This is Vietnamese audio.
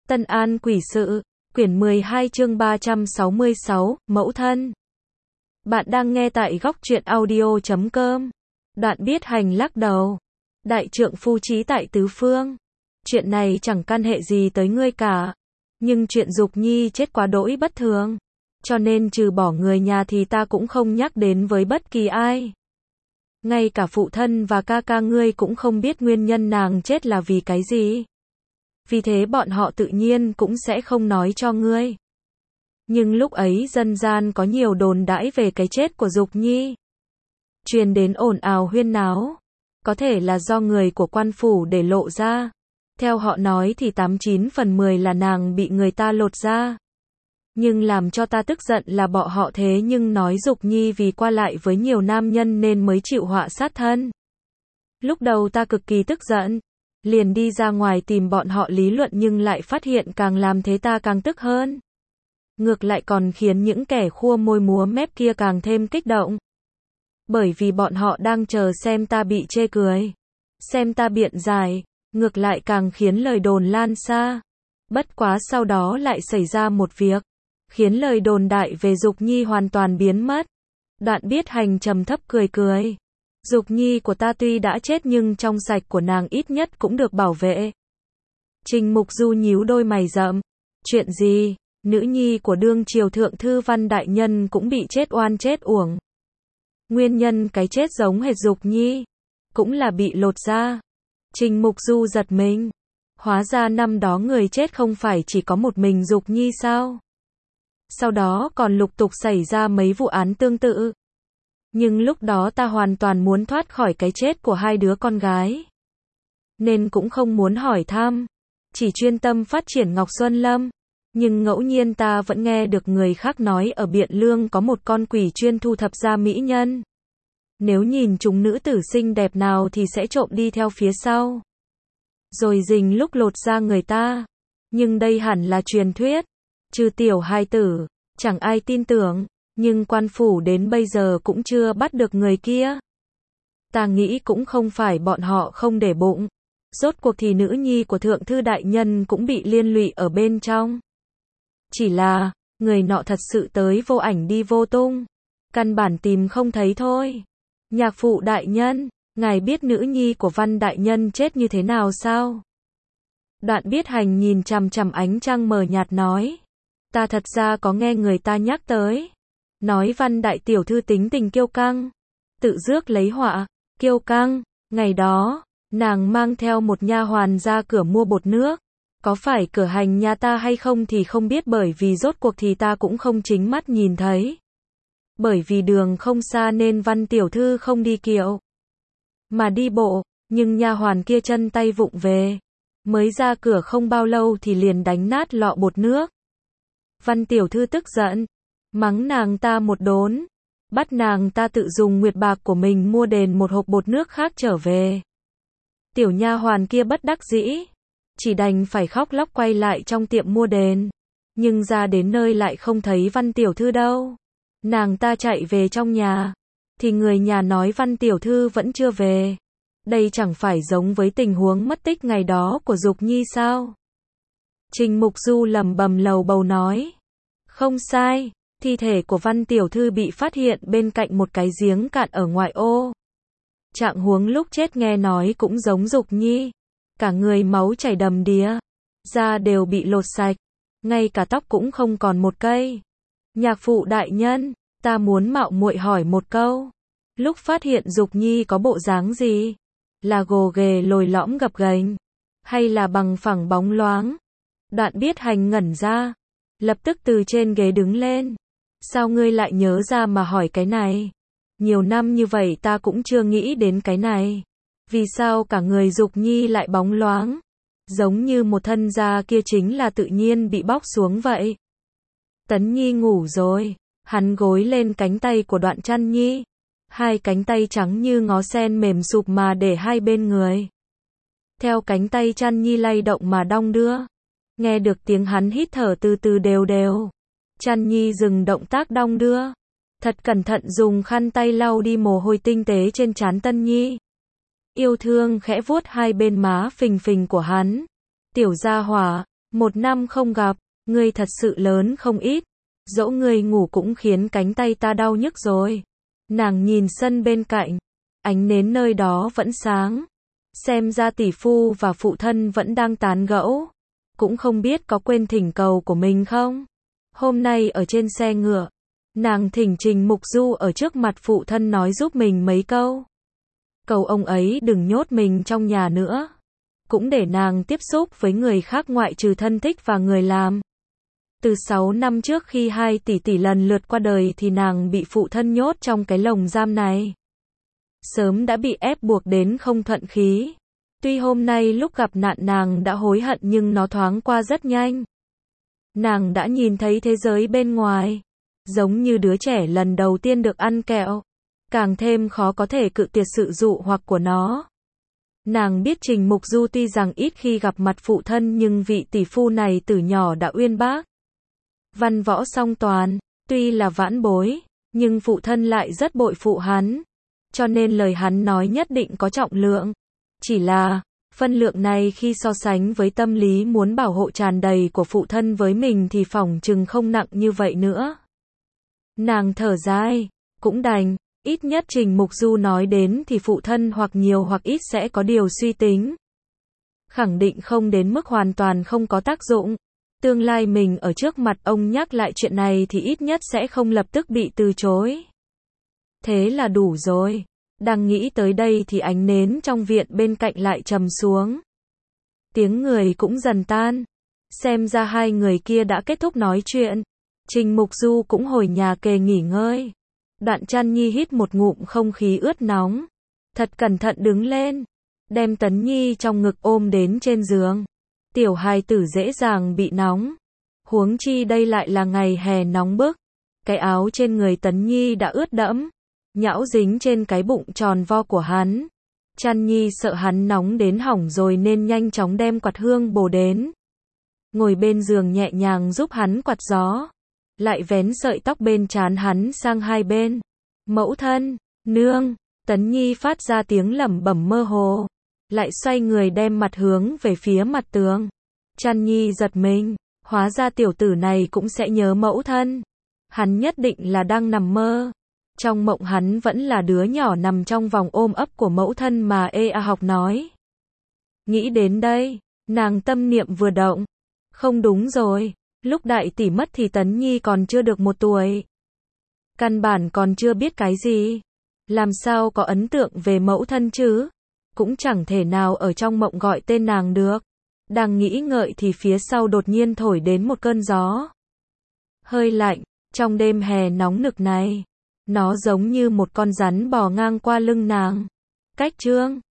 Tân An Quỷ Sự, quyển 12 chương 366, Mẫu Thân. Bạn đang nghe tại góc truyện audio.com. Đoạn Biết Hành lắc đầu. Đại trượng phu trí tại tứ phương. Chuyện này chẳng căn hệ gì tới ngươi cả. Nhưng chuyện Dục Nhi chết quá đỗi bất thường. Cho nên trừ bỏ người nhà thì ta cũng không nhắc đến với bất kỳ ai. Ngay cả phụ thân và ca ca ngươi cũng không biết nguyên nhân nàng chết là vì cái gì. Vì thế bọn họ tự nhiên cũng sẽ không nói cho ngươi. Nhưng lúc ấy dân gian có nhiều đồn đãi về cái chết của Dục Nhi. Truyền đến ồn ào huyên náo. Có thể là do người của quan phủ để lộ ra. Theo họ nói thì 89 phần 10 là nàng bị người ta lột ra. Nhưng làm cho ta tức giận là bọn họ thế nhưng nói Dục Nhi vì qua lại với nhiều nam nhân nên mới chịu họa sát thân. Lúc đầu ta cực kỳ tức giận. Liền đi ra ngoài tìm bọn họ lý luận nhưng lại phát hiện càng làm thế ta càng tức hơn. Ngược lại còn khiến những kẻ khua môi múa mép kia càng thêm kích động. Bởi vì bọn họ đang chờ xem ta bị chê cười. Xem ta biện giải. Ngược lại càng khiến lời đồn lan xa. Bất quá sau đó lại xảy ra một việc. Khiến lời đồn đại về Dục Nhi hoàn toàn biến mất. Đoạn Biết Hành trầm thấp cười cười. Dục Nhi của ta tuy đã chết nhưng trong sạch của nàng ít nhất cũng được bảo vệ. Trình Mục Du nhíu đôi mày rậm. Chuyện gì? Nữ nhi của đương triều thượng thư Văn đại nhân cũng bị chết oan chết uổng. Nguyên nhân cái chết giống hệt Dục Nhi. Cũng là bị lột da. Trình Mục Du giật mình. Hóa ra năm đó người chết không phải chỉ có một mình Dục Nhi sao? Sau đó còn lục tục xảy ra mấy vụ án tương tự. Nhưng lúc đó ta hoàn toàn muốn thoát khỏi cái chết của hai đứa con gái. Nên cũng không muốn hỏi thăm. Chỉ chuyên tâm phát triển Ngọc Xuân Lâm. Nhưng ngẫu nhiên ta vẫn nghe được người khác nói ở Biện Lương có một con quỷ chuyên thu thập ra mỹ nhân. Nếu nhìn chúng nữ tử xinh đẹp nào thì sẽ trộm đi theo phía sau. Rồi rình lúc lột ra người ta. Nhưng đây hẳn là truyền thuyết. Trừ tiểu hài tử, chẳng ai tin tưởng. Nhưng quan phủ đến bây giờ cũng chưa bắt được người kia. Ta nghĩ cũng không phải bọn họ không để bụng. Rốt cuộc thì nữ nhi của thượng thư đại nhân cũng bị liên lụy ở bên trong. Chỉ là, người nọ thật sự tới vô ảnh đi vô tung. Căn bản tìm không thấy thôi. Nhạc phụ đại nhân, ngài biết nữ nhi của Văn đại nhân chết như thế nào sao? Đoạn Biết Hành nhìn chằm chằm ánh trăng mờ nhạt nói. Ta thật ra có nghe người ta nhắc tới. Nói Văn đại tiểu thư tính tình kiêu căng. Tự rước lấy họa, kiêu căng. Ngày đó, nàng mang theo một nha hoàn ra cửa mua bột nước. Có phải cửa hành nhà ta hay không thì không biết bởi vì rốt cuộc thì ta cũng không chính mắt nhìn thấy. Bởi vì đường không xa nên Văn tiểu thư không đi kiệu. Mà đi bộ, nhưng nha hoàn kia chân tay vụng về. Mới ra cửa không bao lâu thì liền đánh nát lọ bột nước. Văn tiểu thư tức giận. Mắng nàng ta một đốn. Bắt nàng ta tự dùng nguyệt bạc của mình mua đền một hộp bột nước khác trở về. Tiểu nha hoàn kia bất đắc dĩ. Chỉ đành phải khóc lóc quay lại trong tiệm mua đền. Nhưng ra đến nơi lại không thấy Văn tiểu thư đâu. Nàng ta chạy về trong nhà. Thì người nhà nói Văn tiểu thư vẫn chưa về. Đây chẳng phải giống với tình huống mất tích ngày đó của Dục Nhi sao? Trình Mục Du lẩm bẩm lầu bầu nói. Không sai. Thi thể của Văn tiểu thư bị phát hiện bên cạnh một cái giếng cạn ở ngoại ô. Trạng huống lúc chết nghe nói cũng giống Dục Nhi. Cả người máu chảy đầm đìa. Da đều bị lột sạch. Ngay cả tóc cũng không còn một cây. Nhạc phụ đại nhân, ta muốn mạo muội hỏi một câu. Lúc phát hiện Dục Nhi có bộ dáng gì? Là gồ ghề lồi lõm gập ghềnh? Hay là bằng phẳng bóng loáng? Đoạn Biết Hành ngẩn ra. Lập tức từ trên ghế đứng lên. Sao ngươi lại nhớ ra mà hỏi cái này? Nhiều năm như vậy ta cũng chưa nghĩ đến cái này. Vì sao cả người Dục Nhi lại bóng loáng? Giống như một thân da kia chính là tự nhiên bị bóc xuống vậy. Tấn Nhi ngủ rồi. Hắn gối lên cánh tay của Đoạn Trăn Nhi. Hai cánh tay trắng như ngó sen mềm sụp mà để hai bên người. Theo cánh tay Trăn Nhi lay động mà đong đưa. Nghe được tiếng hắn hít thở từ từ đều đều. Trăn Nhi dừng động tác đong đưa. Thật cẩn thận dùng khăn tay lau đi mồ hôi tinh tế trên trán Tân Nhi. Yêu thương khẽ vuốt hai bên má phình phình của hắn. Tiểu gia hỏa, 1 năm không gặp, ngươi thật sự lớn không ít. Dỗ ngươi ngủ cũng khiến cánh tay ta đau nhức rồi. Nàng nhìn sân bên cạnh, ánh nến nơi đó vẫn sáng. Xem ra tỷ phu và phụ thân vẫn đang tán gẫu. Cũng không biết có quên thỉnh cầu của mình không? Hôm nay ở trên xe ngựa, nàng thỉnh Trình Mục Du ở trước mặt phụ thân nói giúp mình mấy câu. Cầu ông ấy đừng nhốt mình trong nhà nữa. Cũng để nàng tiếp xúc với người khác ngoại trừ thân thích và người làm. Từ 6 năm trước khi hai tỷ tỷ lần lượt qua đời thì nàng bị phụ thân nhốt trong cái lồng giam này. Sớm đã bị ép buộc đến không thuận khí. Tuy hôm nay lúc gặp nạn nàng đã hối hận nhưng nó thoáng qua rất nhanh. Nàng đã nhìn thấy thế giới bên ngoài. Giống như đứa trẻ lần đầu tiên được ăn kẹo. Càng thêm khó có thể cự tuyệt sự dụ hoặc của nó. Nàng biết Trình Mục Du tuy rằng ít khi gặp mặt phụ thân nhưng vị tỷ phu này từ nhỏ đã uyên bác. Văn võ song toàn, tuy là vãn bối, nhưng phụ thân lại rất bội phụ hắn. Cho nên lời hắn nói nhất định có trọng lượng. Chỉ là, phân lượng này khi so sánh với tâm lý muốn bảo hộ tràn đầy của phụ thân với mình thì phỏng chừng không nặng như vậy nữa. Nàng thở dài, cũng đành, ít nhất Trình Mục Du nói đến thì phụ thân hoặc nhiều hoặc ít sẽ có điều suy tính. Khẳng định không đến mức hoàn toàn không có tác dụng. Tương lai mình ở trước mặt ông nhắc lại chuyện này thì ít nhất sẽ không lập tức bị từ chối. Thế là đủ rồi. Đang nghĩ tới đây thì ánh nến trong viện bên cạnh lại trầm xuống. Tiếng người cũng dần tan. Xem ra hai người kia đã kết thúc nói chuyện. Trình Mục Du cũng hồi nhà kề nghỉ ngơi. Đoạn Trăn Nhi hít một ngụm không khí ướt nóng. Thật cẩn thận đứng lên. Đem Tấn Nhi trong ngực ôm đến trên giường. Tiểu hài tử dễ dàng bị nóng. Huống chi đây lại là ngày hè nóng bức. Cái áo trên người Tấn Nhi đã ướt đẫm. Nhão dính trên cái bụng tròn vo của hắn. Trăn Nhi sợ hắn nóng đến hỏng rồi nên nhanh chóng đem quạt hương bổ đến. Ngồi bên giường nhẹ nhàng giúp hắn quạt gió. Lại vén sợi tóc bên trán hắn sang hai bên. Mẫu thân, nương, Tấn Nhi phát ra tiếng lẩm bẩm mơ hồ. Lại xoay người đem mặt hướng về phía mặt tường. Trăn Nhi giật mình, hóa ra tiểu tử này cũng sẽ nhớ mẫu thân. Hắn nhất định là đang nằm mơ. Trong mộng hắn vẫn là đứa nhỏ nằm trong vòng ôm ấp của mẫu thân mà A học nói. Nghĩ đến đây, nàng tâm niệm vừa động. Không đúng rồi, lúc đại tỷ mất thì Tấn Nhi còn chưa được 1 tuổi. Căn bản còn chưa biết cái gì. Làm sao có ấn tượng về mẫu thân chứ? Cũng chẳng thể nào ở trong mộng gọi tên nàng được. Đang nghĩ ngợi thì phía sau đột nhiên thổi đến một cơn gió. Hơi lạnh, trong đêm hè nóng nực này. Nó giống như một con rắn bò ngang qua lưng nàng. Cách chương